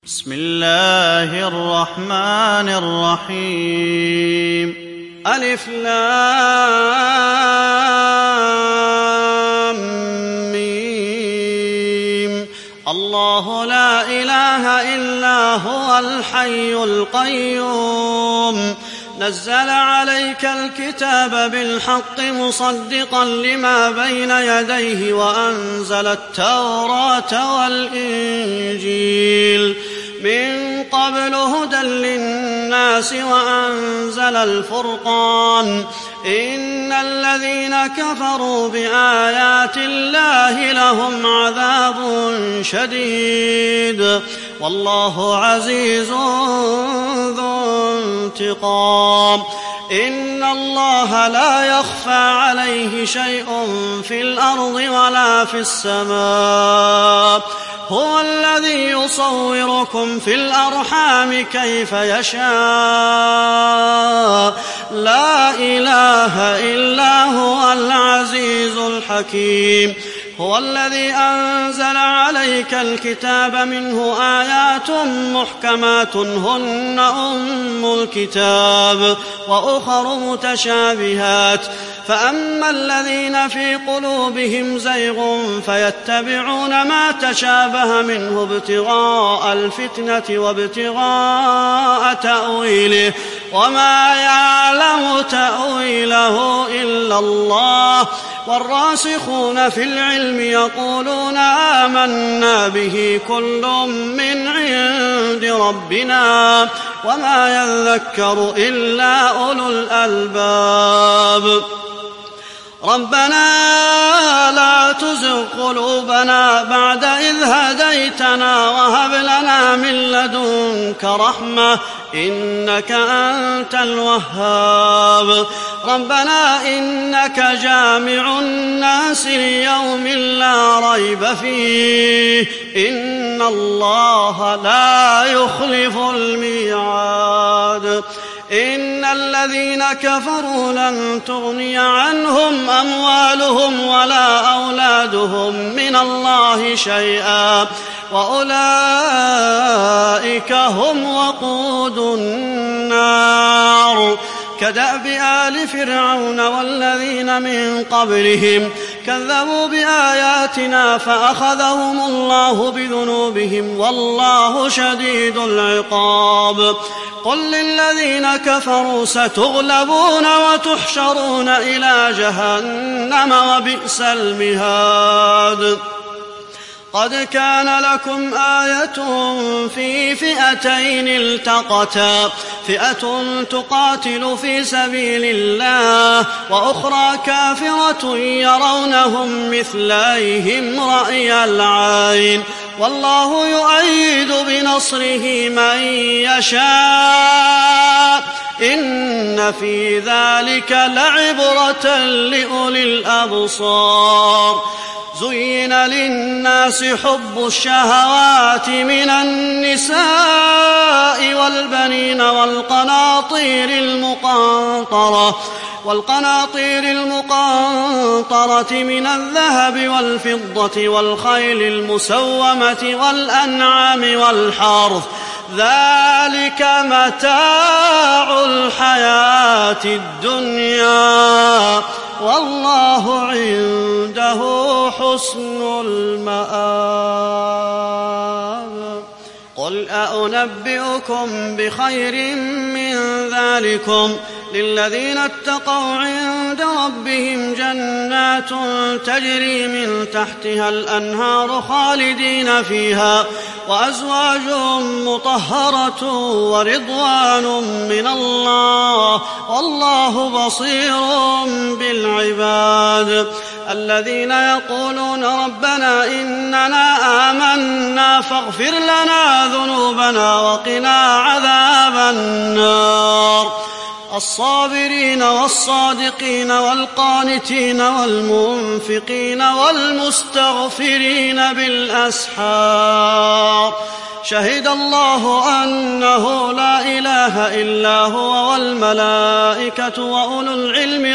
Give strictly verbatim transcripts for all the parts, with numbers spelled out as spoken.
بسم الله الرحمن الرحيم. ألف لام ميم. الله لا إله إلا هو الحي القيوم نزل عليك الكتاب بالحق مصدقا لما بين يديه وأنزل التوراة والإنجيل من قبل هدى للناس وأنزل الفرقان إن الذين كفروا بآيات الله لهم عذاب شديد والله عزيز ذو انتقام. إن الله لا يخفى عليه شيء في الأرض ولا في السماء هو الذي يصوركم في الأرحام كيف يشاء لا إله إلا هو العزيز الحكيم. هو الذي أنزل عليك الكتاب منه آيات محكمات هن أم الكتاب وأخر متشابهات فأما الذين في قلوبهم زيغ فيتبعون ما تشابه منه ابتغاء الفتنة وابتغاء تأويله وما يعلم تأويله إلا الله والراسخون في العلم يقولون آمنا به كل من عند ربنا وما يذكر إلا أولو الألباب. ربنا لا تزغ قلوبنا بعد إذ هديتنا وهب لنا من لدنك رحمة إنك أنت الوهاب. ربنا إنك جامع الناس ليوم لا ريب فيه إن الله لا يخلف الميعاد. إن الذين كفروا لن تغني عنهم أموالهم ولا أولادهم من الله شيئا وأولئك هم وقود النار. كدأب آل فرعون والذين من قبلهم كذبوا بآياتنا فأخذهم الله بذنوبهم والله شديد العقاب. قل للذين كفروا ستغلبون وتحشرون إلى جهنم وبئس المهاد. قد كان لكم آية في فئتين التقتا فئة تقاتل في سبيل الله وأخرى كافرة يرونهم مثليهم رأي العين والله يؤيد بنصره من يشاء إن في ذلك لعبرة لأولي الأبصار. زين للناس حب الشهوات من النساء والبنين والقناطير المقنطرة والقناطير المقنطرة من الذهب والفضة والخيل المسومة والأنعام والحرث ذلك متاع الحياة الدنيا والله عنده حسن المآب. قل أنبئكم بخير من ذلكم للذين اتقوا عند ربهم جنات تجري من تحتها الأنهار خالدين فيها وأزواج مطهرة ورضوان من الله والله بصير بالعباد. الذين يقولون ربنا إننا آمنا فاغفر لنا ذنوبنا وقنا عذاب النار. الصابرين والصادقين والقانتين والمنفقين والمستغفرين بالأسحار شهد الله أنه لا إله إلا هو والملائكة وأولو العلم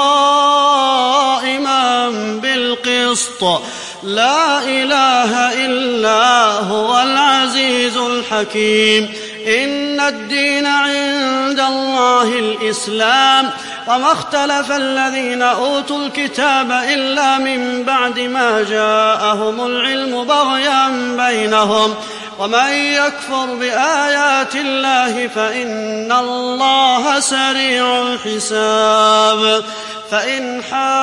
قائما بالقسط لا إله إلا هو العزيز الحكيم إن الدين عند الله الإسلام وما اختلف الذين أوتوا الكتاب إلا من بعد ما جاءهم العلم بغيا بينهم ومن يكفر بآيات الله فإن الله سريع الحساب فإن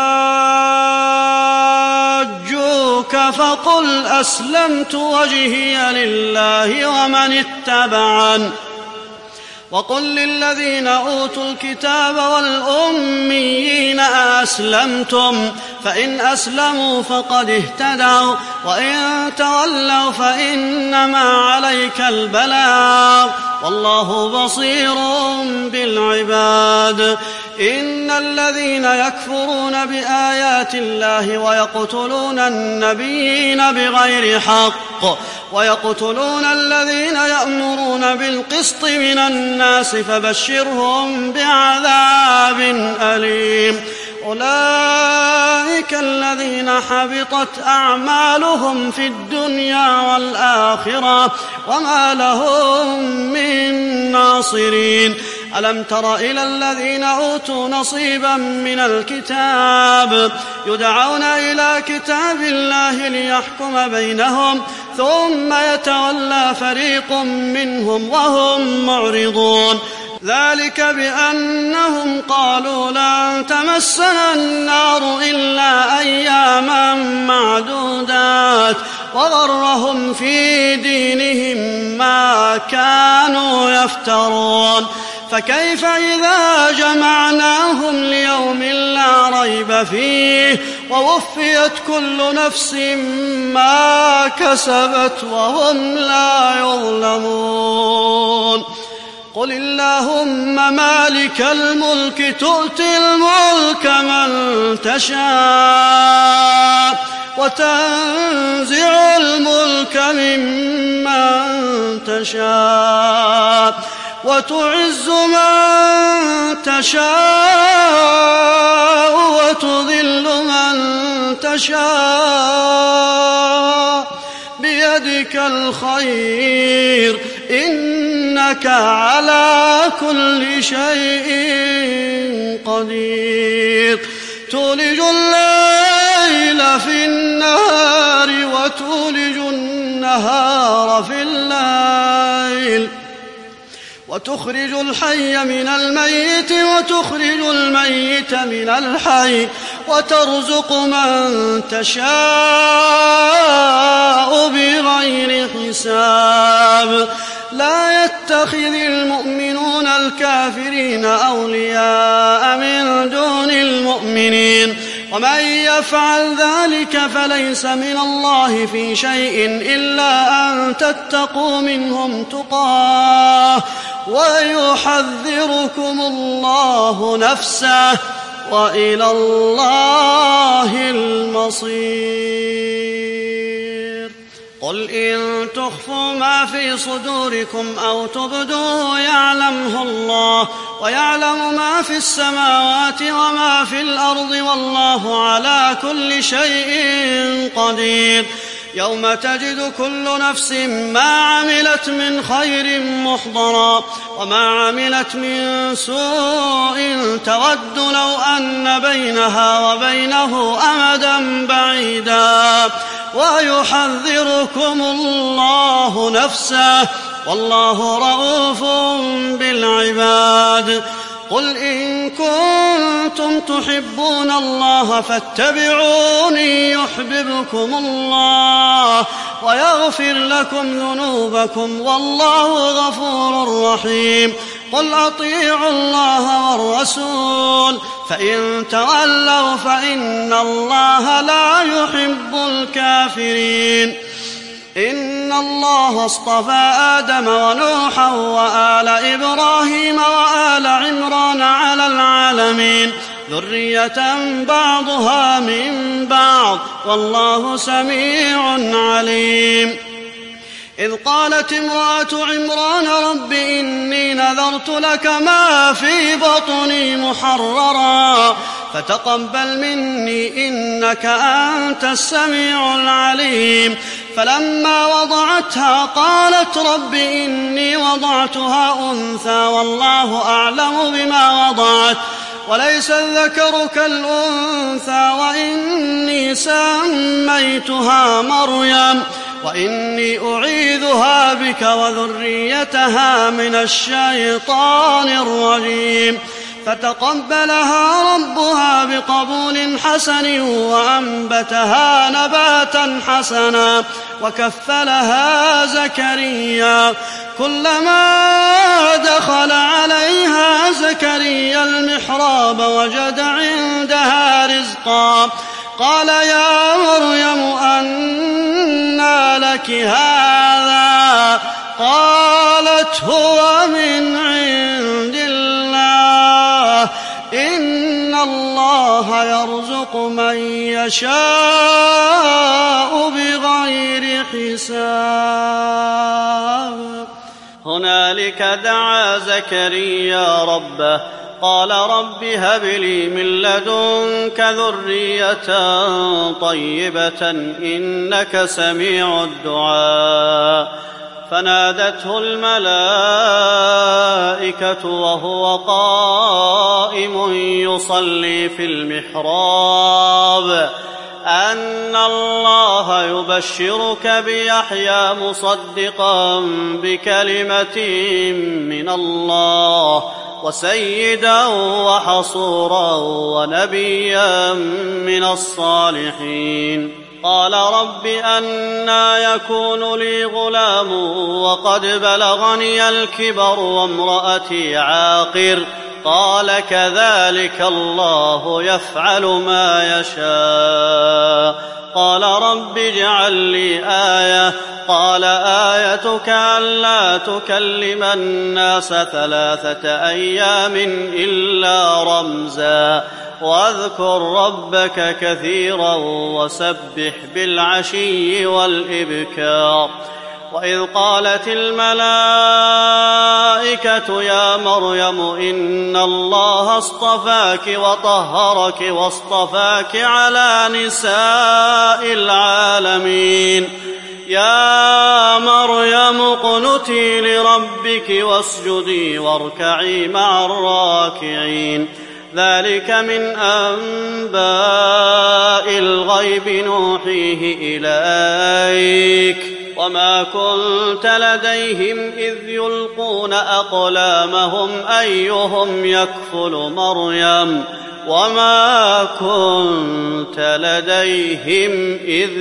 حاجوك فقل أسلمت وجهي لله ومن اتبعن وقل للذين أوتوا الكتاب والأميين أسلمتم فإن أسلموا فقد اهتدوا وإن تولوا فإنما عليك البلاغ والله بصير بالعباد إن الذين يكفرون بآيات الله ويقتلون النبيين بغير حق ويقتلون الذين يأمرون بالقسط من الناس فبشرهم بعذاب أليم أولئك الذين حبطت أعمالهم في الدنيا والآخرة وما لهم من ناصرين ألم تر إلى الذين أوتوا نصيبا من الكتاب يدعون إلى كتاب الله ليحكم بينهم ثم يتولى فريق منهم وهم معرضون ذلك بأنهم قالوا لن تمسنا النار إلا أياما معدودات وغرهم في دينهم ما كانوا يفترون فكيف إذا جمعناهم ليوم لا ريب فيه ووفيت كل نفس ما كسبت وهم لا يظلمون قل اللهم مالك الملك تؤتي الملك من تشاء وتنزع الملك ممن تشاء وتعز من تشاء وتذل من تشاء بيدك الخير إنك على كل شيء قدير تولج الليل في النهار وتولج النهار في الليل وتخرج الحي من الميت وتخرج الميت من الحي وترزق من تشاء بغير حساب لا يتخذ المؤمنون الكافرين أولياء من دون المؤمنين ومن يفعل ذلك فليس من الله في شيء إلا أن تتقوا منهم تقاه ويحذركم الله نفسه وإلى الله المصير قل إن تخفوا ما في صدوركم أو تبدوه يعلمه الله ويعلم ما في السماوات وما في الأرض والله على كل شيء قدير يوم تجد كل نفس ما عملت من خير محضرا وما عملت من سوء تود لو أن بينها وبينه أمدا بعيدا ويحذركم الله نفسه والله رؤوف بالعباد قل إن كنتم تحبون الله فاتبعوني يحببكم الله ويغفر لكم ذنوبكم والله غفور رحيم قل أطيعوا الله والرسول فإن تولوا فإن الله لا يحب الكافرين إن الله اصطفى آدم ونوحا وآل إبراهيم وآل عمران على العالمين ذرية بعضها من بعض والله سميع عليم. إذ قالت امرأة عمران رب إني نذرت لك ما في بطني محررا فتقبل مني إنك أنت السميع العليم. فلما وضعتها قالت رب إني وضعتها أنثى والله أعلم بما وضعت وليس الذكر كالأنثى وإني سميتها مريم وإني أعيذها بك وذريتها من الشيطان الرجيم. فتقبلها ربها بقبول حسن وأنبتها نباتا حسنا وكفلها زكريا. كلما دخل عليها زكريا المحراب وجد عندها رزقا قال يا مريم أنى لك هذا قالت هو من عند الله إن الله يرزق من يشاء بغير حساب. هنالك دعا زكريا ربه قال رب هب لي من لدنك ذرية طيبة إنك سميع الدعاء. فنادته الملائكة وهو قائم يصلي في المحراب أن الله يبشرك بيحيى مصدقا بكلمة من الله وسيدا وحصورا ونبيا من الصالحين. قال رب أنى يكون لي غلام وقد بلغني الكبر وامرأتي عاقر قال كذلك الله يفعل ما يشاء. قال رب اجعل لي آية قال آيتك ألا تكلم الناس ثلاثة أيام إلا رمزا واذكر ربك كثيرا وسبح بالعشي والإبكار. وإذ قالت الملائكة يا مريم إن الله اصطفاك وطهرك واصطفاك على نساء العالمين يا مريم اقنتي لربك واسجدي واركعي مع الراكعين. ذلك من أنباء الغيب نوحيه إليك وما كنت لديهم إذ يلقون أقلامهم أيهم يكفل مريم وما كنت لديهم إذ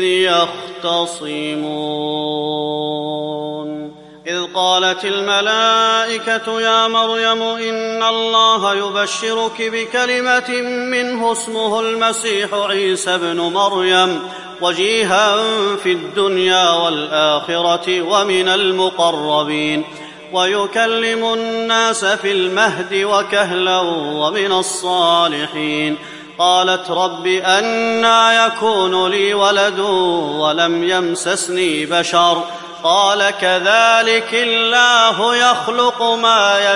يختصمون. إذ قالت الملائكة يا مريم إن الله يبشرك بكلمة منه اسمه المسيح عيسى ابن مريم وجيها في الدنيا والآخرة ومن المقربين ويكلم الناس في المهد وكهلا ومن الصالحين. قالت رب أنى يكون لي ولد ولم يمسسني بشر قال كذلك الله يخلق ما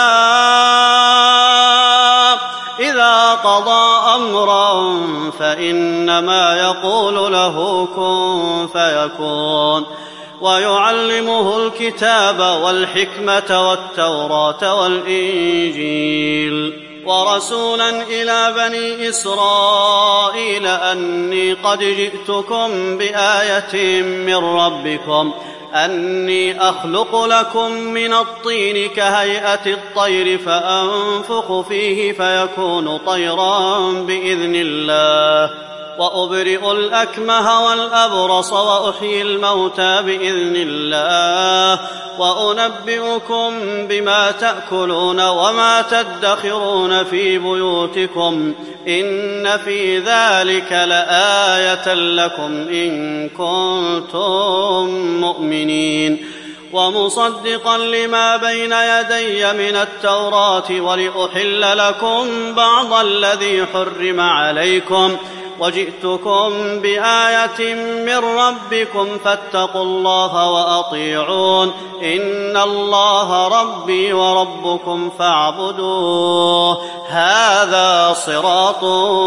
يشاء إذا قضى أمرا فإنما يقول له كن فيكون. ويعلمه الكتاب والحكمة والتوراة والإنجيل ورسولا إلى بني إسرائيل أني قد جئتكم بآية من ربكم أني أخلق لكم من الطين كهيئة الطير فأنفخ فيه فيكون طيرا بإذن الله وأبرئ الأكمه والأبرص وأحيي الموتى بإذن الله وأنبئكم بما تأكلون وما تدخرون في بيوتكم إن في ذلك لآية لكم إن كنتم مؤمنين ومصدقا لما بين يدي من التوراة ولأحل لكم بعض الذي حرم عليكم وجئتكم بآية من ربكم فاتقوا الله وأطيعون إن الله ربي وربكم فاعبدوه هذا صراط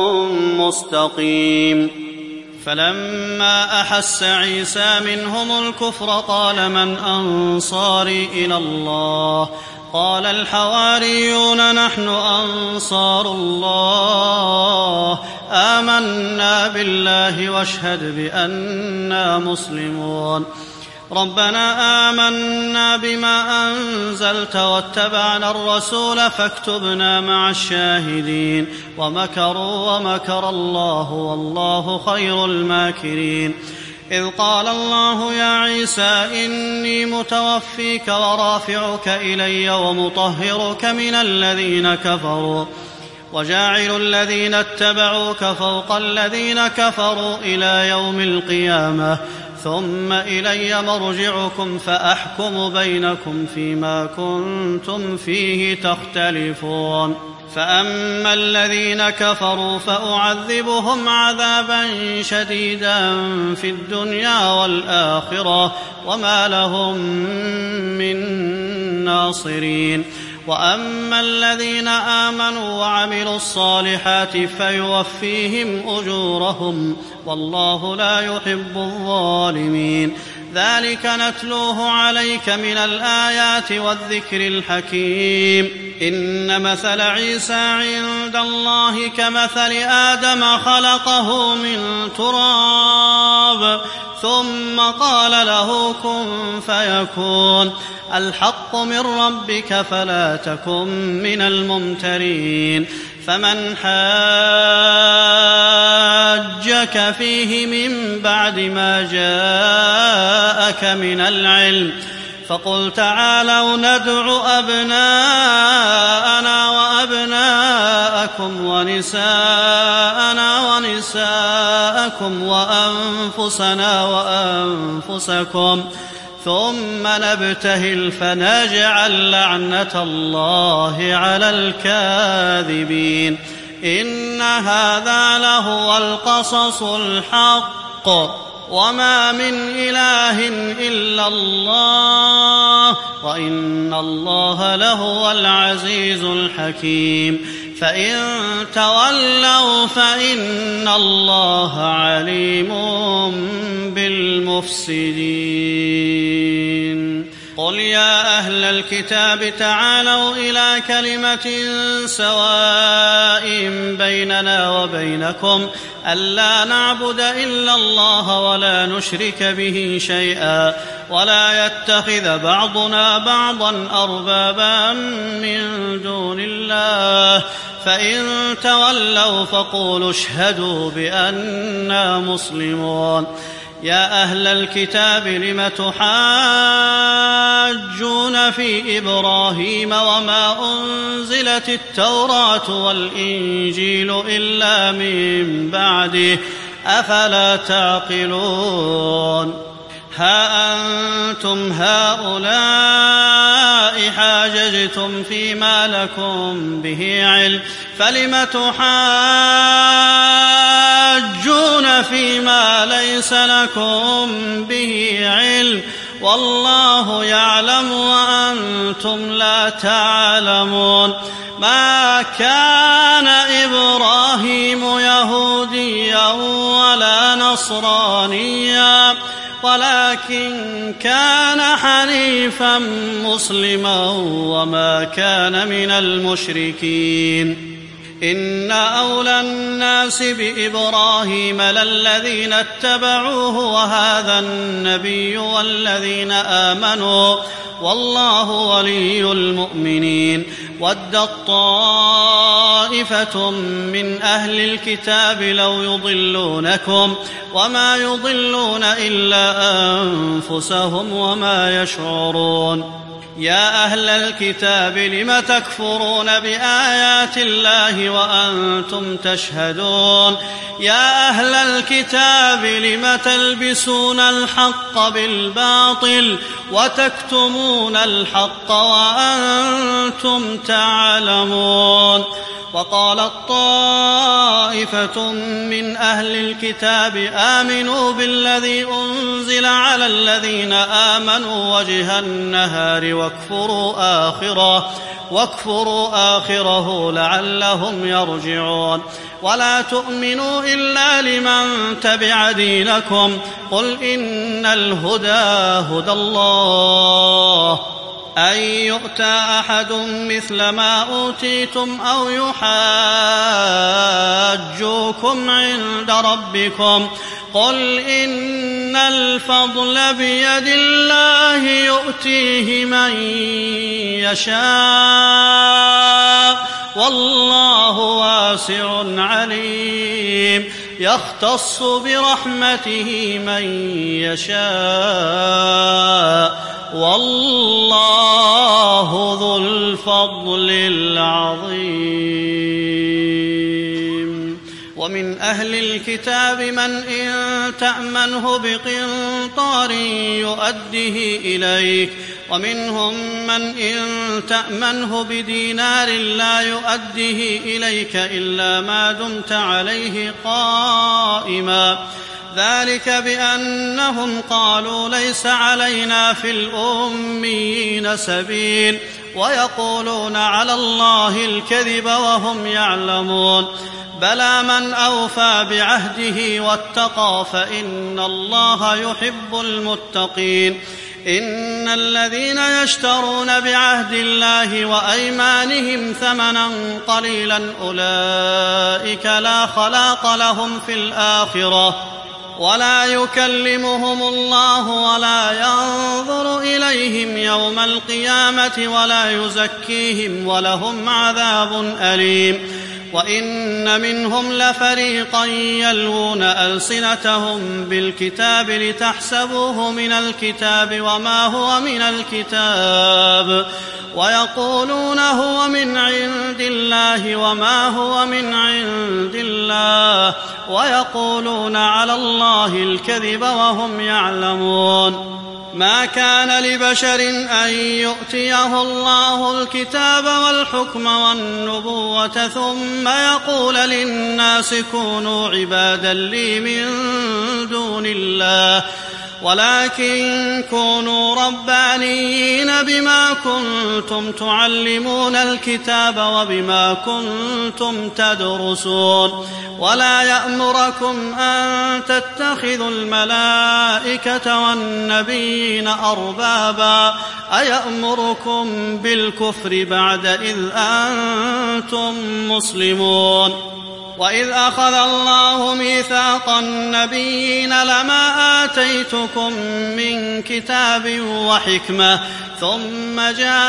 مستقيم. فلما أحس عيسى منهم الكفر قال من أنصاري إلى الله قال الحواريون نحن أنصار الله آمنا بالله واشهد بأننا مسلمون ربنا آمنا بما أنزلت واتبعنا الرسول فاكتبنا مع الشاهدين ومكروا ومكر الله والله خير الماكرين إذ قال الله يا عيسى إني متوفيك ورافعك إلي ومطهرك من الذين كفروا وجاعل الذين اتبعوك فوق الذين كفروا إلى يوم القيامة ثم إلي مرجعكم فأحكم بينكم فيما كنتم فيه تختلفون فأما الذين كفروا فأعذبهم عذابا شديدا في الدنيا والآخرة وما لهم من ناصرين وأما الذين آمنوا وعملوا الصالحات فيوفيهم أجورهم والله لا يحب الظالمين ذلك نتلوه عليك من الآيات والذكر الحكيم إن مثل عيسى عند الله كمثل آدم خلقه من تراب ثم قال له كن فيكون الحق من ربك فلا تكن من الممترين فمن حاجك فيه من بعد ما جاءك من العلم فقل تعالوا ندع أبناءنا وأبناءكم ونساءنا ونساءكم وأنفسنا وأنفسكم ثم نبتهل فنجعل لعنة الله على الكاذبين إن هذا لهو القصص الحق وما من إله إلا الله وإن الله لهو العزيز الحكيم فإن تولوا فإن الله عليم بالمفسدين قل يا أهل الكتاب تعالوا إلى كلمة سواء بيننا وبينكم ألا نعبد إلا الله ولا نشرك به شيئا ولا يتخذ بعضنا بعضا أربابا من دون الله فإن تولوا فقولوا اشهدوا بأننا مسلمون يا أهل الكتاب لم تحاجون في إبراهيم وما أنزلت التوراة والإنجيل إلا من بعده أفلا تعقلون ها أنتم هؤلاء حاججتم فيما لكم به علم فلم تحاجون فيما ليس لكم به علم والله يعلم وأنتم لا تعلمون ما كان إبراهيم يهوديا ولا نصرانيا ولكن كان حنيفا مسلما وما كان من المشركين إن أولى الناس بإبراهيم للذين اتبعوه وهذا النبي والذين آمنوا والله ولي المؤمنين. ودت طائفة من أهل الكتاب لو يضلونكم وما يضلون إلا أنفسهم وما يشعرون. يا أهل الكتاب لم تكفرون بآيات الله وأنتم تشهدون. يا أهل الكتاب لم تلبسون الحق بالباطل وتكتمون الحق وأنتم تعلمون. وقالت طائفة من أهل الكتاب آمنوا بالذي أنزل على الذين آمنوا وجه النهار واكفروا آخره واكفروا آخره لعلهم يرجعون. ولا تؤمنوا إلا لمن تبع دينكم قل إن الهدى هدى الله أن يؤتى أحد مثل ما أوتيتم أو يحاجوكم عند ربكم قل إن الفضل بيد الله يؤتيه من يشاء والله واسع عليم. يختص برحمته من يشاء والله ذو الفضل العظيم. ومن أهل الكتاب من إن تأمنه بقنطار يؤده إليك ومنهم من إن تأمنه بدينار لا يؤده إليك إلا ما دمت عليه قائما ذلك بأنهم قالوا ليس علينا في الأميين سبيل ويقولون على الله الكذب وهم يعلمون. بلى من أوفى بعهده واتقى فإن الله يحب المتقين. إن الذين يشترون بعهد الله وأيمانهم ثمنا قليلا أولئك لا خلاق لهم في الآخرة ولا يكلمهم الله ولا ينظر إليهم يوم القيامة ولا يزكيهم ولهم عذاب أليم. وإن منهم لفريقا يلوون ألسنتهم بالكتاب لتحسبوه من الكتاب وما هو من الكتاب ويقولون هو من عند الله وما هو من عند الله ويقولون على الله الكذب وهم يعلمون. ما كان لبشر أن يؤتيه الله الكتاب والحكم والنبوة ثم يقول للناس كونوا عبادا لي من دون الله ولكن كونوا ربانيين بما كنتم تعلمون الكتاب وبما كنتم تدرسون. ولا يأمركم أن تتخذوا الملائكة والنبيين أربابا أيأمركم بالكفر بعد إذ أنتم مسلمون. وإذ أخذ الله ميثاق النبيين لما آتيتكم من كتاب وحكمة ثم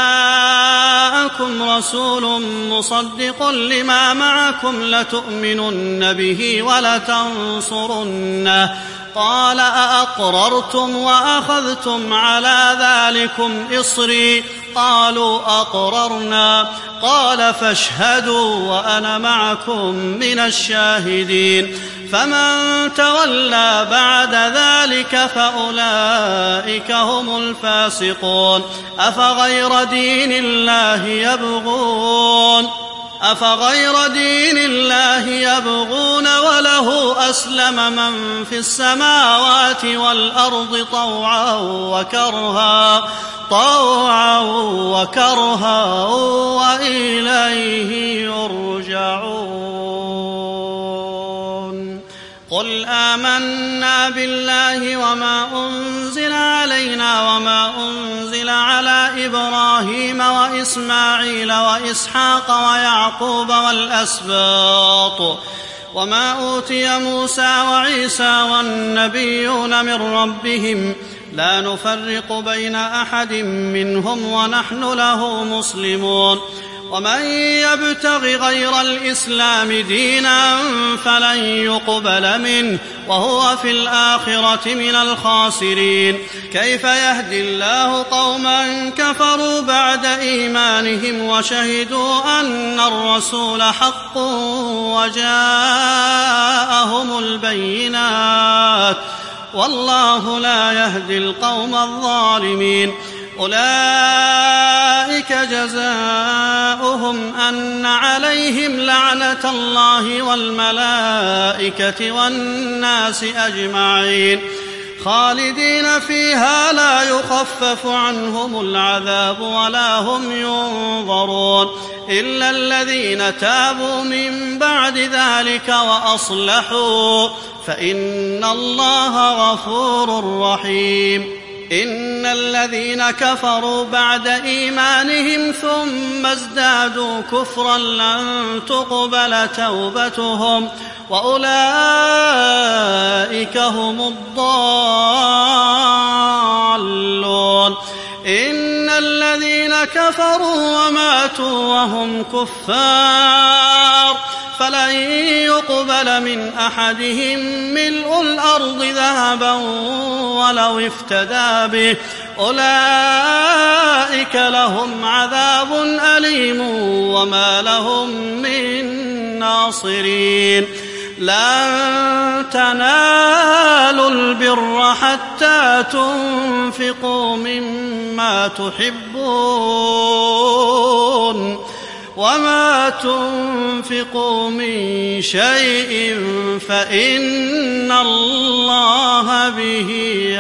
جاءكم رسول مصدق لما معكم لتؤمنن به ولتنصرنه قال أأقررتم وأخذتم على ذلكم إصري قالوا أقررنا قال فاشهدوا وأنا معكم من الشاهدين. فمن تولى بعد ذلك فأولئك هم الفاسقون. أفغير دين الله يبغون أفغير دين الله يبغون وله أسلم من في السماوات والأرض طوعا وكرها طوعا وكرها وإليه يرجعون. قل آمنا بالله وما أنزل علينا وما أنزل على إبراهيم وإسماعيل وإسحاق ويعقوب والأسباط وما أوتي موسى وعيسى والنبيون من ربهم لا نفرق بين أحد منهم ونحن له مسلمون. ومن يبتغ غير الإسلام دينا فلن يقبل منه وهو في الآخرة من الخاسرين. كيف يهدي الله قوما كفروا بعد إيمانهم وشهدوا أن الرسول حق وجاءهم البينات والله لا يهدي القوم الظالمين. أولئك جزاؤهم أن عليهم لعنة الله والملائكة والناس أجمعين خالدين فيها لا يخفف عنهم العذاب ولا هم ينظرون إلا الذين تابوا من بعد ذلك وأصلحوا فإن الله غفور رحيم. إن الذين كفروا بعد إيمانهم ثم ازدادوا كفرا لن تقبل توبتهم وأولئك هم الضالون. إن الذين كفروا وماتوا وهم كفار فلن يقبل من أحدهم ملء الأرض ذهبا ولو افتدى به أولئك لهم عذاب أليم وما لهم من ناصرين. لن تنالوا البر حتى تنفقوا مما تحبون وما تنفقوا من شيء فإن الله به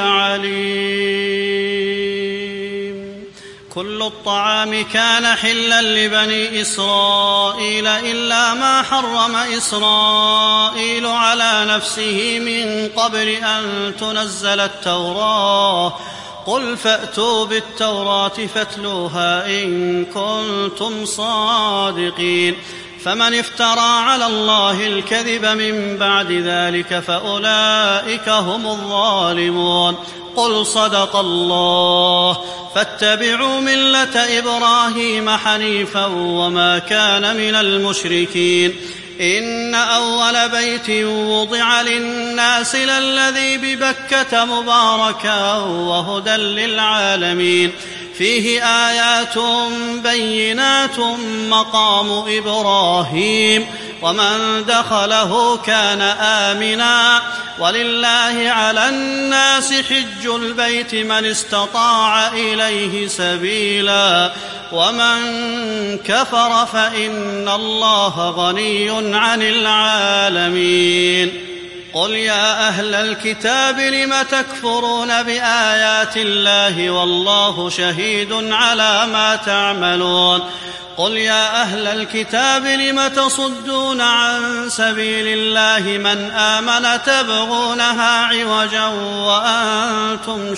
عليم. كل الطعام كان حلا لبني إسرائيل إلا ما حرم إسرائيل على نفسه من قبل أن تنزل التوراة. قل فأتوا بالتوراة فاتلوها إن كنتم صادقين. فمن افترى على الله الكذب من بعد ذلك فأولئك هم الظالمون. قل صدق الله فاتبعوا ملة إبراهيم حنيفا وما كان من المشركين. إن أول بيت وضع للناس للذي ببكة مباركا وهدى للعالمين فيه آيات بينات مقام إبراهيم ومن دخله كان آمنا ولله على الناس حج البيت من استطاع إليه سبيلا ومن كفر فإن الله غني عن العالمين. قل يا أهل الكتاب لم تكفرون بآيات الله والله شهيد على ما تعملون. قل يا أهل الكتاب لم تصدون عن سبيل الله من آمن تبغونها عوجا وأنتم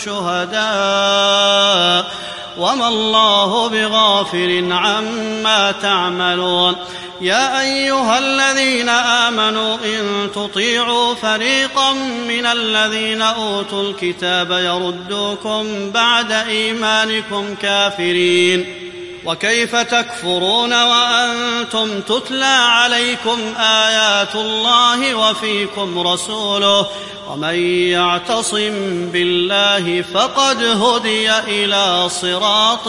شهداء وما الله بغافل عما تعملون. يا أيها الذين آمنوا إن تطيعوا فريقا من الذين أوتوا الكتاب يردوكم بعد إيمانكم كافرين. وكيف تكفرون وأنتم تتلى عليكم آيات الله وفيكم رسوله ومن يعتصم بالله فقد هدي إلى صراط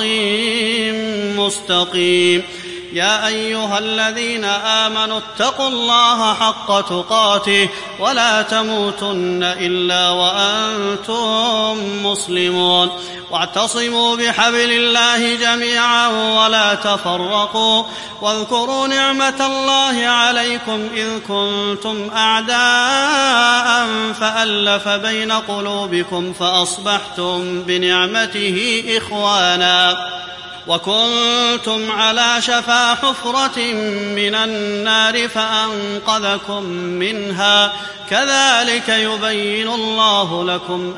مستقيم. يا أيها الذين آمنوا اتقوا الله حق تقاته ولا تموتن إلا وأنتم مسلمون. واعتصموا بحبل الله جميعا ولا تفرقوا واذكروا نعمة الله عليكم إذ كنتم أعداء فألف بين قلوبكم فأصبحتم بنعمته إخوانا وكنتم على شفا حفرة من النار فأنقذكم منها كذلك يبين الله لكم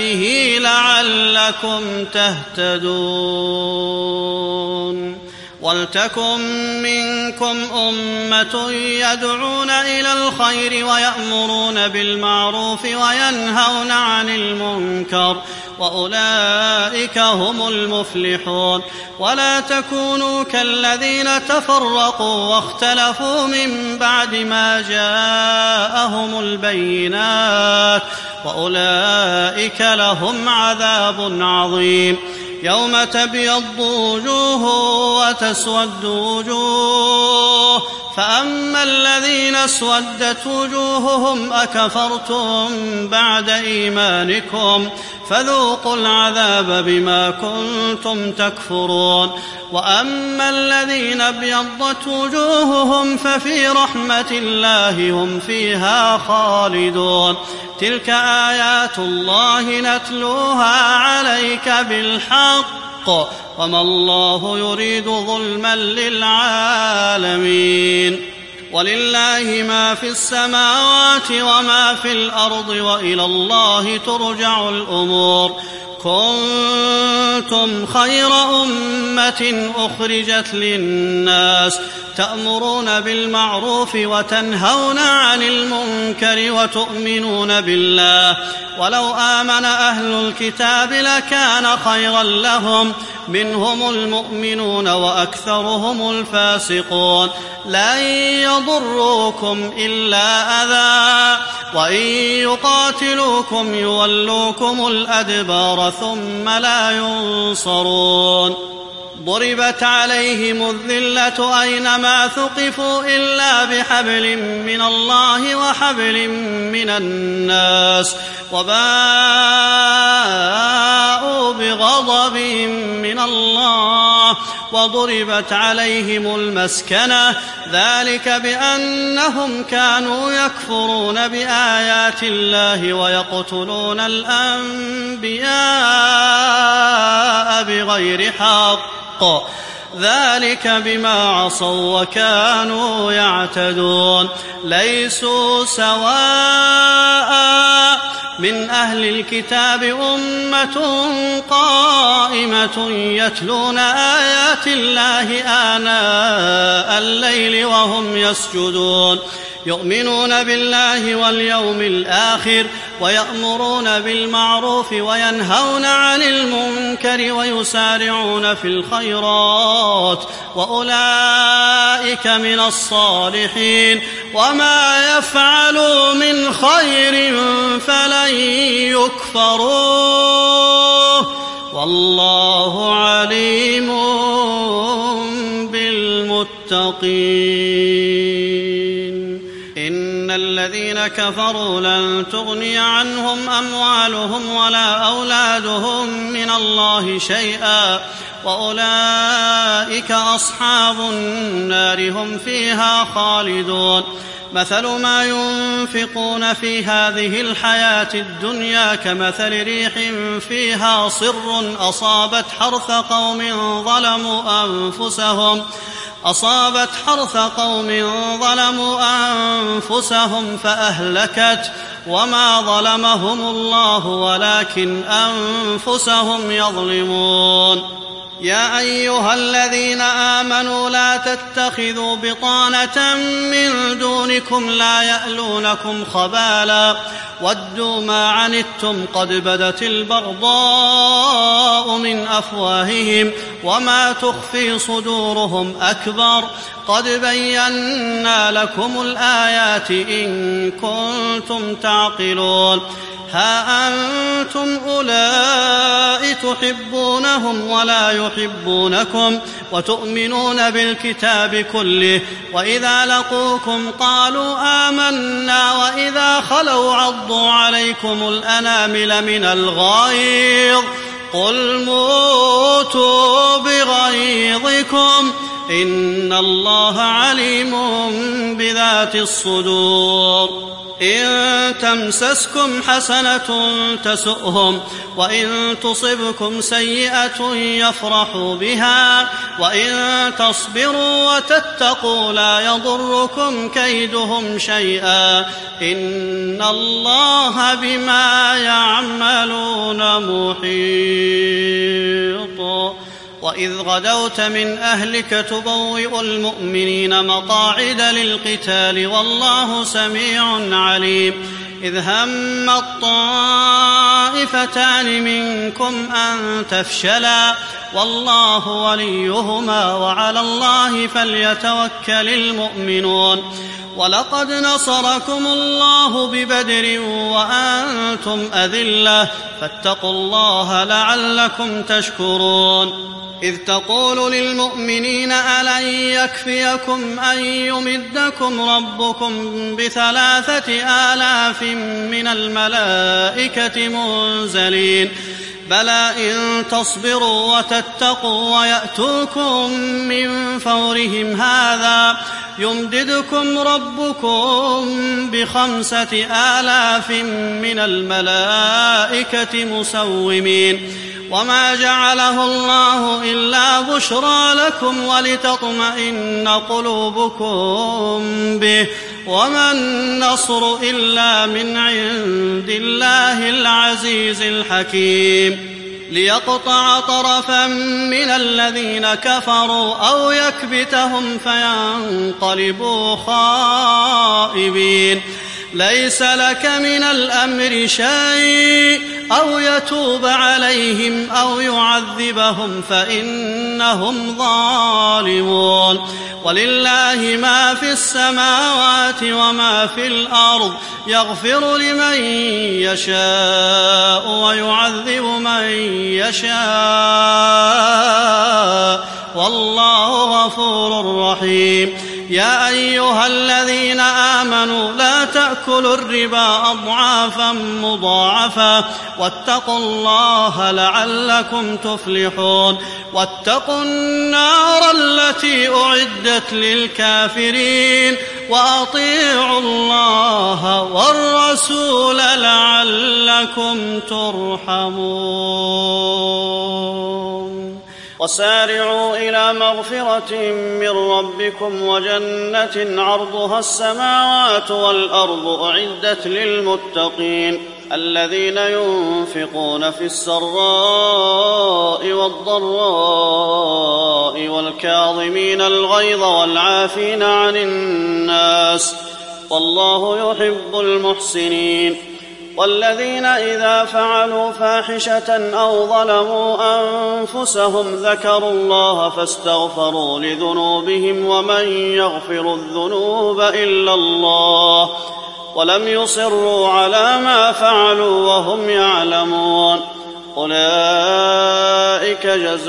آياته لعلكم تهتدون. وَلْتَكُن مِّنكُمْ أُمَّةٌ يَدْعُونَ إِلَى الْخَيْرِ وَيَأْمُرُونَ بِالْمَعْرُوفِ وَيَنْهَوْنَ عَنِ الْمُنكَرِ وَأُولَٰئِكَ هُمُ الْمُفْلِحُونَ وَلَا تَكُونُوا كَالَّذِينَ تَفَرَّقُوا وَاخْتَلَفُوا مِن بَعْدِ مَا جَاءَهُمُ الْبَيِّنَاتُ وَأُولَٰئِكَ لَهُمْ عَذَابٌ عَظِيمٌ يَوْمَ تَبْيَضُّ وُجُوهٌ وَتَسْوَدُّ وُجُوهٌ فَأَمَّا الَّذِينَ اسْوَدَّتْ وُجُوهُهُمْ أَكَفَرْتُم بَعْدَ إِيمَانِكُمْ فَذُوقُوا الْعَذَابَ بِمَا كُنتُمْ تَكْفُرُونَ وَأَمَّا الَّذِينَ ابْيَضَّتْ وُجُوهُهُمْ فَفِي رَحْمَةِ اللَّهِ هُمْ فِيهَا خَالِدُونَ تِلْكَ آيَاتُ اللَّهِ نَتْلُوهَا عَلَيْكَ بِالْحَقِّ وَمَا اللَّهُ يُرِيدُ ظُلْمًا لِّلْعَالَمِينَ وَلِلَّهِ مَا فِي السَّمَاوَاتِ وَمَا فِي الْأَرْضِ وَإِلَى اللَّهِ تُرْجَعُ الْأُمُورُ كُنتُمْ خَيْرَ أُمَّةٍ أُخْرِجَتْ لِلنَّاسِ تَأْمُرُونَ بِالْمَعْرُوفِ وَتَنْهَوْنَ عَنِ الْمُنكَرِ وَتُؤْمِنُونَ بِاللَّهِ وَلَوْ آمَنَ أَهْلُ الْكِتَابِ لَكَانَ خَيْرًا لَّهُم مِّنْهُمُ الْمُؤْمِنُونَ وَأَكْثَرُهُمُ الْفَاسِقُونَ لَن يَضُرُّوكُمْ إِلَّا أَذًى وَإِن يُقَاتِلُوكُمْ يُوَلُّوكُمُ الْأَدْبَارَ ثُمَّ لَا يُنصَرُونَ ضُرِبَتْ عَلَيْهِمُ الذِّلَّةُ أَيْنَمَا ثُقِفُوا إِلَّا بِحَبْلٍ مِّنَ اللَّهِ وَحَبْلٍ مِّنَ النَّاسِ وَبَاءُوا بِغَضَبٍ مِّنَ اللَّهِ وَضُرِبَتْ عَلَيْهِمُ الْمَسْكَنَةُ ذَلِكَ بِأَنَّهُمْ كَانُوا يَكْفُرُونَ بِآيَاتِ اللَّهِ وَيَقْتُلُونَ الْأَنبِيَاءَ بِغَيْرِ حَقٍّ ذَلِكَ بِمَا عَصَوا وَكَانُوا يَعْتَدُونَ لَيْسُوا سَوَاءً مِّنْ أَهْلِ الْكِتَابِ أُمَّةٌ قَائِمَةٌ يَتْلُونَ آيَاتِ اللَّهِ آنَاءَ اللَّيْلِ وَهُمْ يَسْجُدُونَ يُؤْمِنُونَ بِاللَّهِ وَالْيَوْمِ الْآخِرِ وَيَأْمُرُونَ بِالْمَعْرُوفِ وَيَنْهَوْنَ عَنِ الْمُنكَرِ وَيُسَارِعُونَ فِي الْخَيْرَاتِ وَأُولَئِكَ مِنَ الصَّالِحِينَ وَمَا يَفْعَلُوا مِنْ خَيْرٍ فَلَن يُكْفَرُوهُ وَاللَّهُ عَلِيمٌ بِالْمُتَّقِينَ إِنَّ الَّذِينَ كَفَرُوا لَن تُغْنِيَ عَنْهُمْ أَمْوَالُهُمْ وَلَا أَوْلَادُهُم مِّنَ اللَّهِ شَيْئًا وَأُولَئِكَ أَصْحَابُ النَّارِ هُمْ فِيهَا خَالِدُونَ مَثَلُ مَا يُنفِقُونَ في هذه الحياة الدنيا كمثل ريح فيها صر أصابت حرث قوم ظلموا أنفسهم أصابت حرث قوم ظلموا أنفسهم فأهلكت وما ظلمهم الله ولكن أنفسهم يظلمون يا أيها الذين آمنوا لا تتخذوا بطانة من دونكم لا يألونكم خبالا ودوا ما عنتم قد بدت البغضاء من أفواههم وما تخفي صدورهم أكبر قد بينا لكم الآيات إن كنتم تعقلون ها أنتم أولئك تحبونهم ولا يحبونكم وتؤمنون بالكتاب كله وإذا لقوكم قالوا آمنا وإذا خلوا عضوا عليكم الأنامل من الغيظ قل موتوا بغيظكم إن الله عليم بذات الصدور إن تمسسكم حسنة تسؤهم وإن تصبكم سيئة يفرحوا بها وإن تصبروا وتتقوا لا يضركم كيدهم شيئا إن الله بما يعملون محيط وإذ غدوت من أهلك تبوئ المؤمنين مقاعد للقتال والله سميع عليم إذ هم الطائفتان منكم أن تفشلا والله وليهما وعلى الله فليتوكل المؤمنون ولقد نصركم الله ببدر وأنتم أذلة فاتقوا الله لعلكم تشكرون إذ تقول للمؤمنين ألن يكفيكم أن يمدكم ربكم بثلاثة آلاف من الملائكة منزلين بلى إن تصبروا وتتقوا ويأتوكم من فورهم هذا يمددكم ربكم بخمسة آلاف من الملائكة مسومين وما جعله الله إلا بشرى لكم ولتطمئن قلوبكم به وما النصر إلا من عند الله العزيز الحكيم ليقطع طرفا من الذين كفروا أو يكبتهم فينقلبوا خائبين ليس لك من الأمر شيء أو يتوب عليهم أو يعذبهم فإنهم ظالمون ولله ما في السماوات وما في الأرض يغفر لمن يشاء ويعذب من يشاء والله غفور رحيم يا أيها الذين آمنوا لا تأكلوا الربا أضعافا مضاعفة واتقوا الله لعلكم تفلحون واتقوا النار التي أعدت للكافرين وأطيعوا الله والرسول لعلكم ترحمون وسارعوا إلى مغفرة من ربكم وجنة عرضها السماوات والأرض أعدت للمتقين الذين ينفقون في السراء والضراء والكاظمين الغيظ والعافين عن الناس والله يحب المحسنين والذين إذا فعلوا فاحشة أو ظلموا أنفسهم ذكروا الله فاستغفروا لذنوبهم ومن يغفر الذنوب إلا الله ولم يصروا على ما فعلوا وهم يعلمون أولئك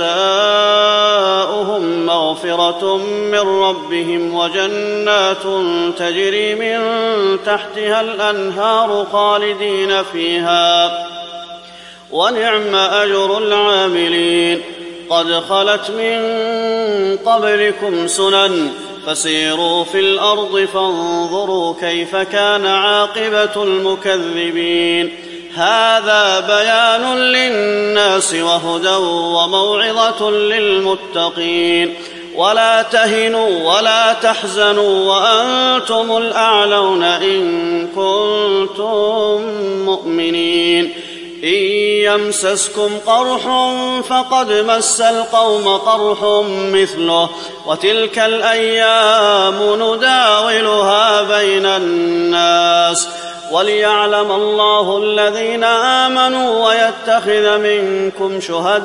جزاؤهم مغفرة من ربهم وجنات تجري من تحتها الأنهار خالدين فيها ونعم أجر العاملين قد خلت من قبلكم سنن فسيروا في الأرض فانظروا كيف كان عاقبة المكذبين هذا بيان للناس وهدى وموعظة للمتقين ولا تهنوا ولا تحزنوا وأنتم الأعلون إن كنتم مؤمنين إن يمسسكم قرح فقد مس القوم قرح مثله وتلك الأيام نداولها بين الناس وليعلم الله الذين آمنوا ويتخذ منكم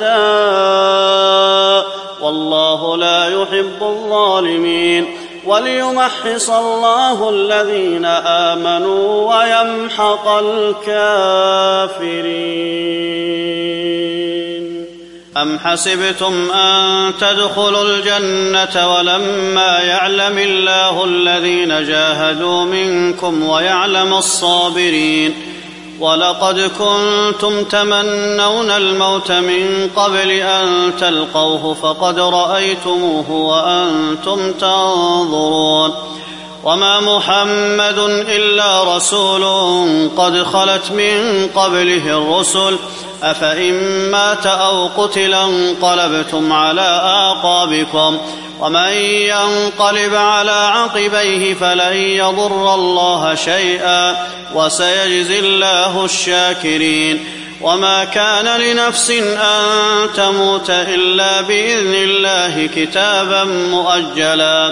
شهداء والله لا يحب الظالمين وليمحص الله الذين آمنوا ويمحق الكافرين أم حسبتم أن تدخلوا الجنة ولما يعلم الله الذين جاهدوا منكم ويعلم الصابرين ولقد كنتم تمنون الموت من قبل أن تلقوه فقد رأيتموه وأنتم تنظرون وما محمد إلا رسول قد خلت من قبله الرسل أفإن مات أو قتل انقلبتم على أعقابكم ومن ينقلب على عقبيه فلن يضر الله شيئا وسيجزي الله الشاكرين وما كان لنفس أن تموت إلا بإذن الله كتابا مؤجلا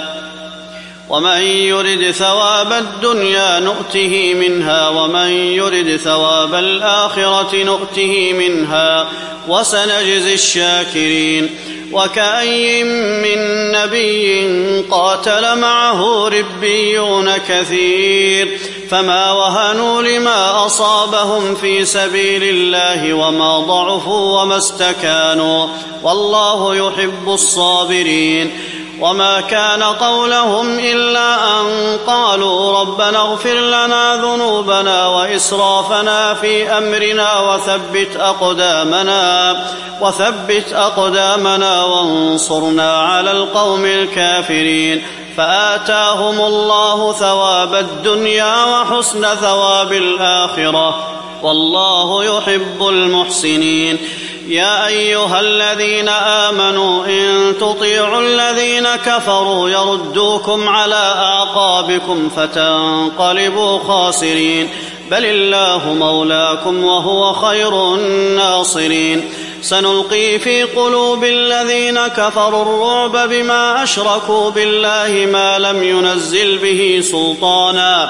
ومن يرد ثواب الدنيا نؤته منها ومن يرد ثواب الآخرة نؤته منها وسنجزي الشاكرين وكأي من نبي قاتل معه ربيون كثير فما وهنوا لما أصابهم في سبيل الله وما ضعفوا وما استكانوا والله يحب الصابرين وما كان قولهم إلا أن قالوا ربنا اغفر لنا ذنوبنا وإسرافنا في أمرنا وثبت أقدامنا وثبت أقدامنا وانصرنا على القوم الكافرين فآتاهم الله ثواب الدنيا وحسن ثواب الآخرة والله يحب المحسنين يا أيها الذين آمنوا إن تطيعوا الذين كفروا يردوكم على أعقابكم فتنقلبوا خاسرين بل الله مولاكم وهو خير الناصرين سنلقي في قلوب الذين كفروا الرعب بما أشركوا بالله ما لم ينزل به سلطانا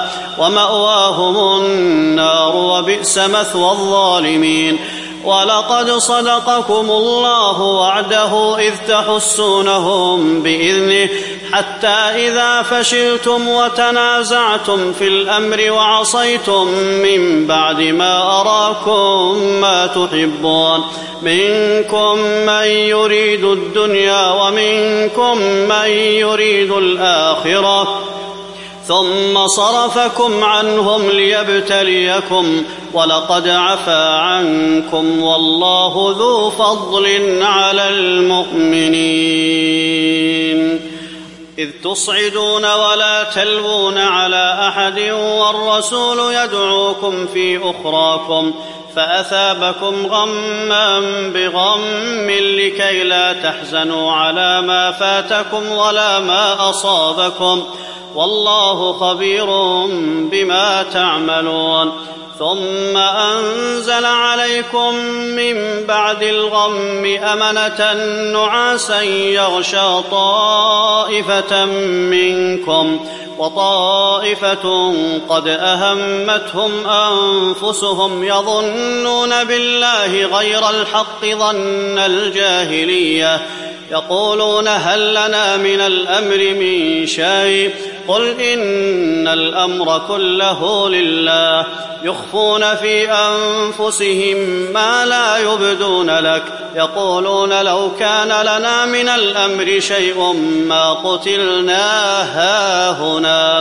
ومأواهم النار وبئس مثوى الظالمين ولقد صدقكم الله وعده إذ تحسونهم بإذنه حتى إذا فشلتم وتنازعتم في الأمر وعصيتم من بعد ما أراكم ما تحبون منكم من يريد الدنيا ومنكم من يريد الآخرة ثم صرفكم عنهم ليبتليكم ولقد عفا عنكم والله ذو فضل على المؤمنين إذ تصعدون ولا تلوون على أحد والرسول يدعوكم في أخراكم فأثابكم غما بغم لكي لا تحزنوا على ما فاتكم ولا ما أصابكم والله خبير بما تعملون ثم أنزل عليكم من بعد الغم أمنة نعاسا يغشى طائفة منكم وطائفة قد أهمتهم أنفسهم يظنون بالله غير الحق ظن الجاهلية يقولون هل لنا من الأمر من شيء قل إن الأمر كله لله يخفون في أنفسهم ما لا يبدون لك يقولون لو كان لنا من الأمر شيء ما قتلنا هاهنا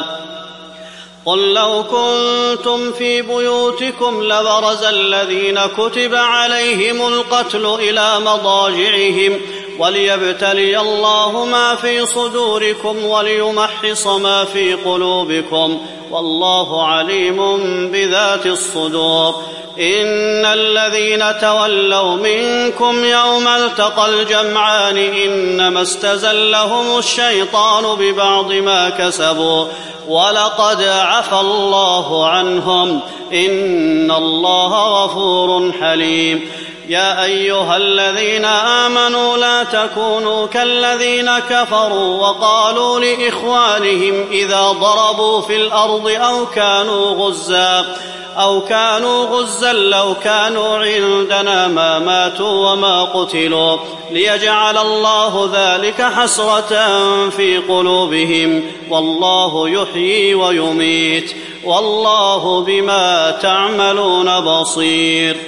قل لو كنتم في بيوتكم لبرز الذين كتب عليهم القتل إلى مضاجعهم وليبتلي الله ما في صدوركم وليمحص ما في قلوبكم والله عليم بذات الصدور إن الذين تولوا منكم يوم التقى الجمعان إنما استزلهم الشيطان ببعض ما كسبوا ولقد عفى الله عنهم إن الله غفور حليم يا أيها الذين آمنوا لا تكونوا كالذين كفروا وقالوا لإخوانهم إذا ضربوا في الأرض أو كانوا غزا أو كانوا غزا لو كانوا عندنا ما ماتوا وما قتلوا ليجعل الله ذلك حسرة في قلوبهم والله يحيي ويميت والله بما تعملون بصير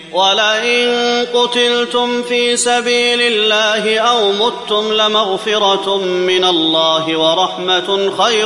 ولئن قتلتم في سبيل الله أو متم لمغفرة من الله ورحمة خير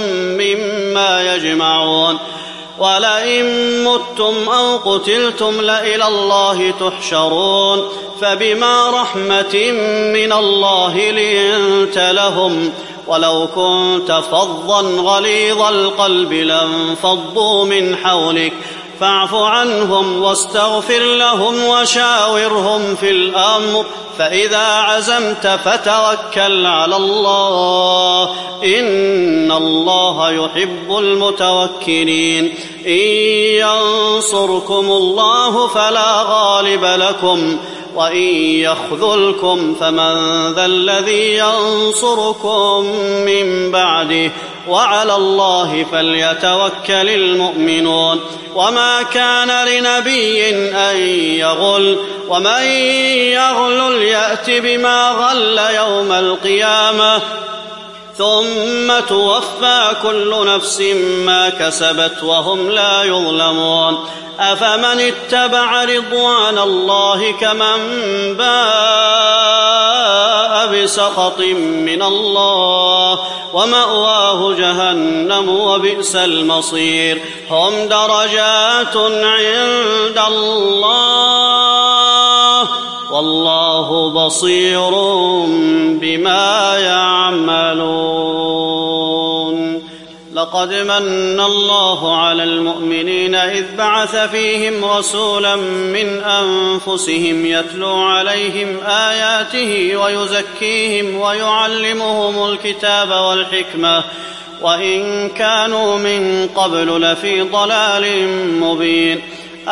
مما يجمعون ولئن متم أو قتلتم لإلى الله تحشرون فبما رحمة من الله لنت لهم ولو كنت فظا غليظ القلب لانفضوا من حولك فاعف عنهم واستغفر لهم وشاورهم في الأمر فإذا عزمت فتوكل على الله إن الله يحب المتوكلين إن ينصركم الله فلا غالب لكم وإن يخذلكم فمن ذا الذي ينصركم من بعده وعلى الله فليتوكل المؤمنون وما كان لنبي أن يغل ومن يغل يأت بما غل يوم القيامة ثم توفى كل نفس ما كسبت وهم لا يظلمون أفمن اتبع رضوان الله كمن باء بسخط من الله ومأواه جهنم وبئس المصير هم درجات عند الله والله بصير بما يعملون لقد من الله على المؤمنين إذ بعث فيهم رسولا من أنفسهم يتلو عليهم آياته ويزكيهم ويعلمهم الكتاب والحكمة وإن كانوا من قبل لفي ضلال مبين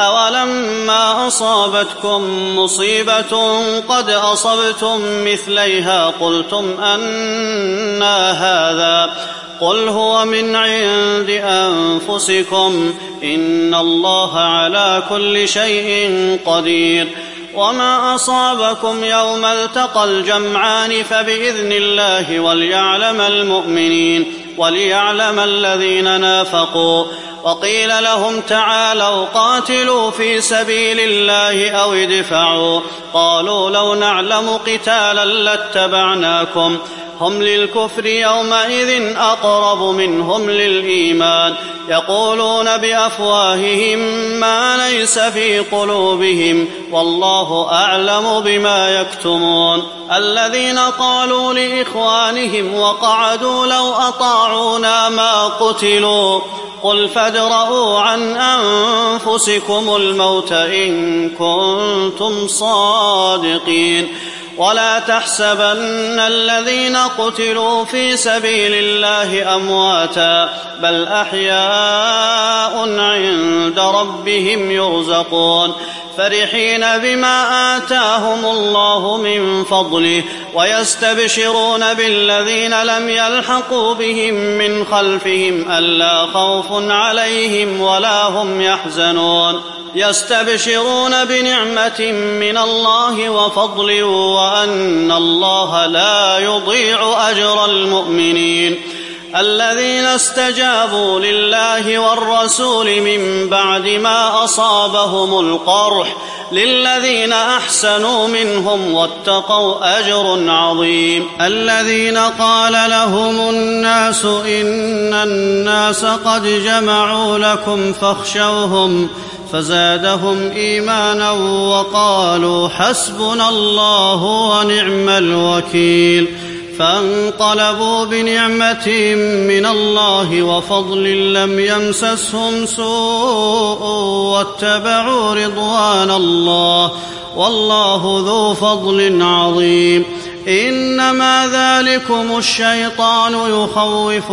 أولما أصابتكم مصيبة قد أصبتم مثليها قلتم أنى هذا قل هو من عند أنفسكم إن الله على كل شيء قدير وما أصابكم يوم التقى الجمعان فبإذن الله وليعلم المؤمنين وليعلم الذين نافقوا وقيل لهم تعالوا قاتلوا في سبيل الله أو ادفعوا قالوا لو نعلم قتالا لاتبعناكم هم للكفر يومئذ أقرب منهم للإيمان يقولون بأفواههم ما ليس في قلوبهم والله أعلم بما يكتمون الذين قالوا لإخوانهم وقعدوا لو أطاعونا ما قتلوا قل فادرءوا عن أنفسكم الموت إن كنتم صادقين ولا تحسبن الذين قتلوا في سبيل الله أمواتا بل أحياء عند ربهم يرزقون فرحين بما آتاهم الله من فضله ويستبشرون بالذين لم يلحقوا بهم من خلفهم ألا خوف عليهم ولا هم يحزنون يستبشرون بنعمة من الله وفضل وأن الله لا يضيع أجر المؤمنين الذين استجابوا لله والرسول من بعد ما أصابهم القرح للذين أحسنوا منهم واتقوا أجر عظيم الذين قال لهم الناس إن الناس قد جمعوا لكم فاخشوهم فزادهم إيمانا وقالوا حسبنا الله ونعم الوكيل فانقلبوا بنعمة من الله وفضل لم يمسسهم سوء واتبعوا رضوان الله والله ذو فضل عظيم إنما ذلكم الشيطان يخوف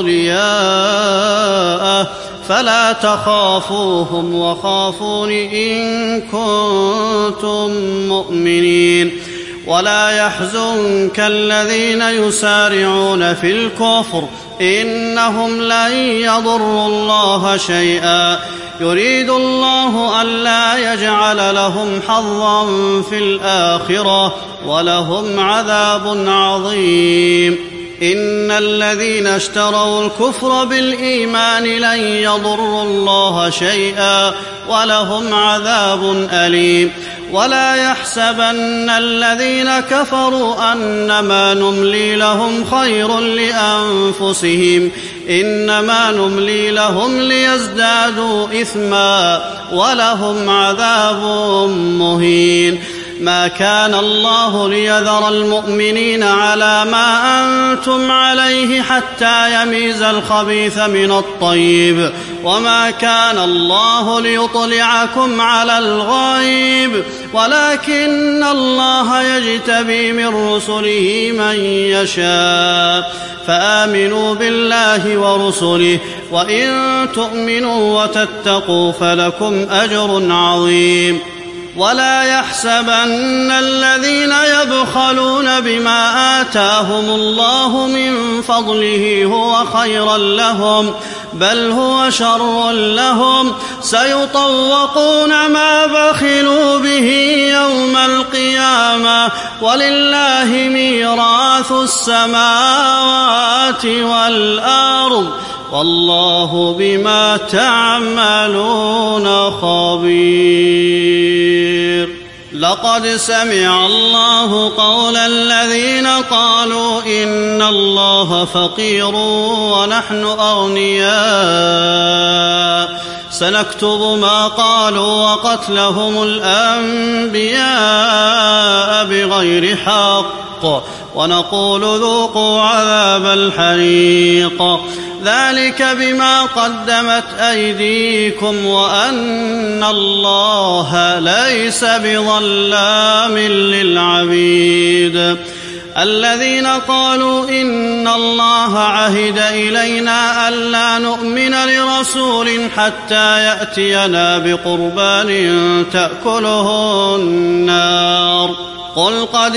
أولياءه فلا تخافوهم وخافون إن كنتم مؤمنين ولا يحزنك الذين يسارعون في الكفر إنهم لن يضروا الله شيئا يريد الله ألا يجعل لهم حظا في الآخرة ولهم عذاب عظيم إن الذين اشتروا الكفر بالإيمان لن يضروا الله شيئا ولهم عذاب أليم ولا يحسبن الذين كفروا أنما نملي لهم خير لأنفسهم إنما نملي لهم ليزدادوا إثما ولهم عذاب مهين ما كان الله ليذر المؤمنين على ما أنتم عليه حتى يميز الخبيث من الطيب وما كان الله ليطلعكم على الغيب ولكن الله يجتبي من رسله من يشاء فآمنوا بالله ورسله وإن تؤمنوا وتتقوا فلكم أجر عظيم. ولا يحسبن الذين يبخلون بما آتاهم الله من فضله هو خيرا لهم بل هو شر لهم سيطوقون ما بخلوا به يوم القيامة ولله ميراث السماوات والأرض والله بما تعملون خبير. لقد سمع الله قول الذين قالوا إن الله فقير ونحن أغنياء سنكتب ما قالوا وقتلهم الأنبياء بغير حق ونقول ذوقوا عذاب الحريق ذلك بما قدمت أيديكم وأن الله ليس بظلام للعبيد. الذين قالوا إن الله عهد إلينا ألا نؤمن لرسول حتى يأتينا بقربان تأكله النار قل قد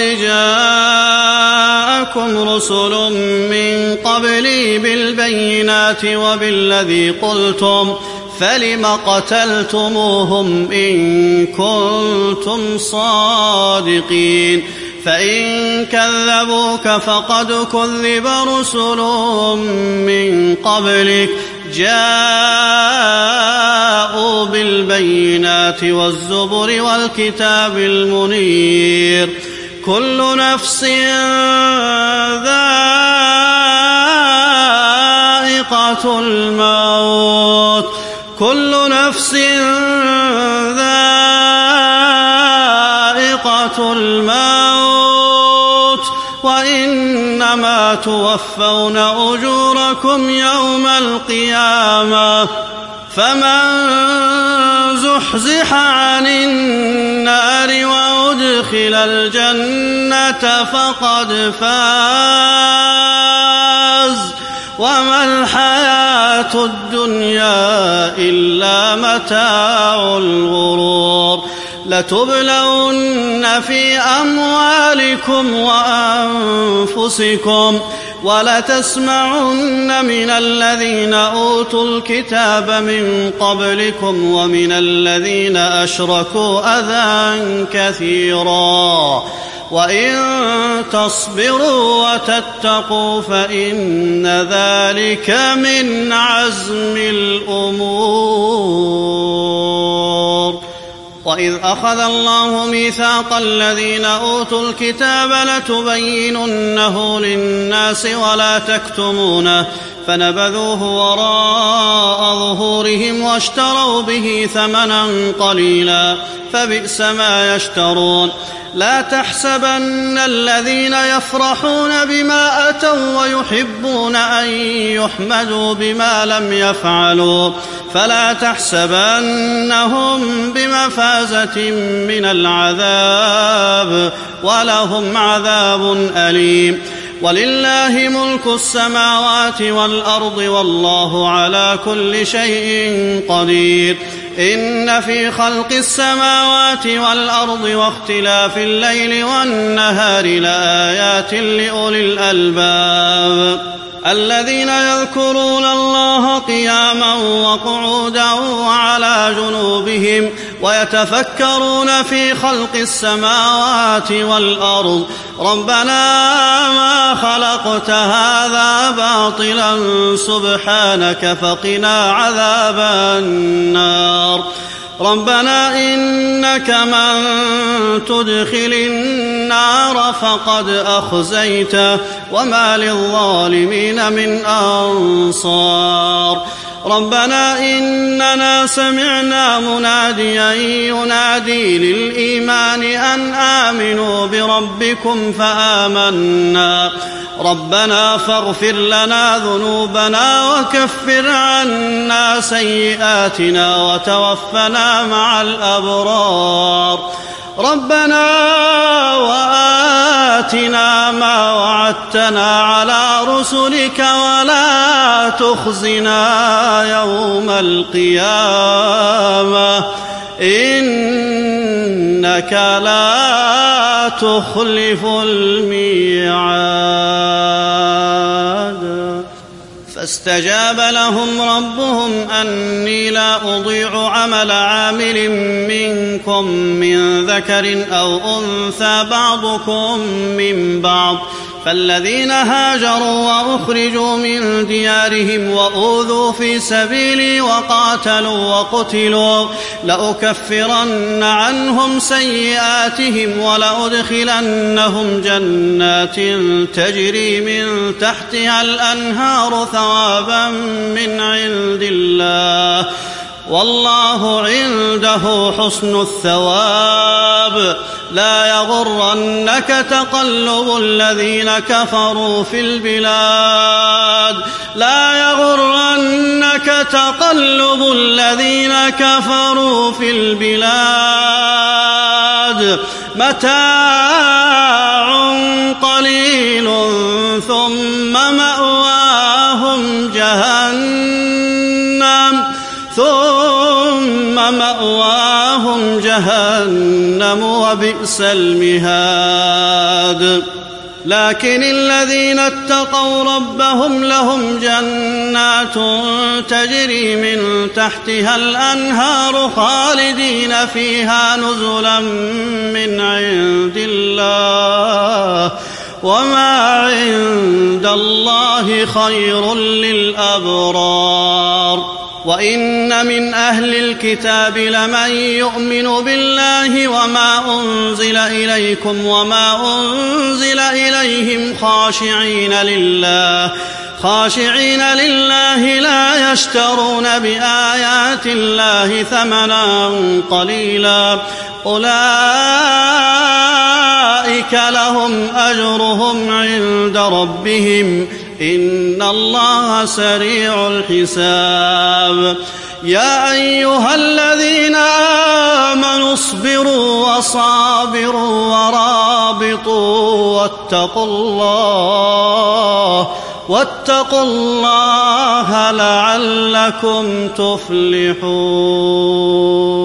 جاءكم رسل من قبلي بالبينات وبالذي قلتم فلم قتلتموهم إن كنتم صادقين فإن كذبوك فقد كذب رسل من قبلك جاءوا بالبينات والزبر والكتاب المنير كل نفس ذائقة الموت كل نفس ذائقة الموت وإنما توفون أجوركم يوم القيامة فمن زحزح عن النار وأدخل الجنة فقد فاز وما الحياة الدنيا إلا متاع الغرور. لتبلون في أموالكم وأنفسكم ولتسمعن من الذين أوتوا الكتاب من قبلكم ومن الذين أشركوا أذى كثيرا وإن تصبروا وتتقوا فإن ذلك من عزم الأمور. وإذ أخذ الله ميثاق الذين أوتوا الكتاب لتبيننه للناس ولا تكتمونه فنبذوه وراء ظهورهم واشتروا به ثمنا قليلا فبئس ما يشترون. لا تحسبن الذين يفرحون بما أتوا ويحبون أن يحمدوا بما لم يفعلوا فلا تحسبنهم بمفازة من العذاب ولهم عذاب أليم. ولله ملك السماوات والأرض والله على كل شيء قدير. إن في خلق السماوات والأرض واختلاف الليل والنهار لآيات لأولي الألباب الذين يذكرون الله قياما وقعودا وعلى جنوبهم ويتفكرون في خلق السماوات والأرض ربنا ما خلقت هذا باطلا سبحانك فقنا عذاب النار. ربنا إنك من تدخل النار فقد أخزيته وما للظالمين من أنصار. ربنا إننا سمعنا مناديا ينادي للإيمان أن آمنوا بربكم فآمنا ربنا فاغفر لنا ذنوبنا وكفر عنا سيئاتنا وتوفنا مع الأبرار ربنا وآتنا ما وعدتنا على رسلك ولا تخزنا يوم القيامة إنك لا تخلف الميعاد. فاستجاب لهم ربهم أني لا أضيع عمل عامل منكم من ذكر أو أنثى بعضكم من بعض فالذين هاجروا وأخرجوا من ديارهم وأوذوا في سبيلي وقاتلوا وقتلوا لأكفرن عنهم سيئاتهم ولأدخلنهم جنات تجري من تحتها الأنهار ثوابا من عند الله والله عنده حسن الثواب. لا يغرنك تقلب الذين كفروا في البلاد لا يغرنك تقلب الذين كفروا في البلاد متاع قليل ثم مأواهم جهنم ثم مأواهم جهنم وبئس المهاد. لكن الذين اتقوا ربهم لهم جنات تجري من تحتها الأنهار خالدين فيها نزلا من عند الله وما عند الله خير للأبرار. وإن من أهل الكتاب لمن يؤمن بالله وما أنزل إليكم وما أنزل إليهم خاشعين لله خاشعين لله لا يشترون بآيات الله ثمنا قليلا أولئك لهم أجرهم عند ربهم إن الله سريع الحساب. يا أيها الذين آمنوا اصبروا وصابروا ورابطوا واتقوا الله واتقوا الله لعلكم تفلحون.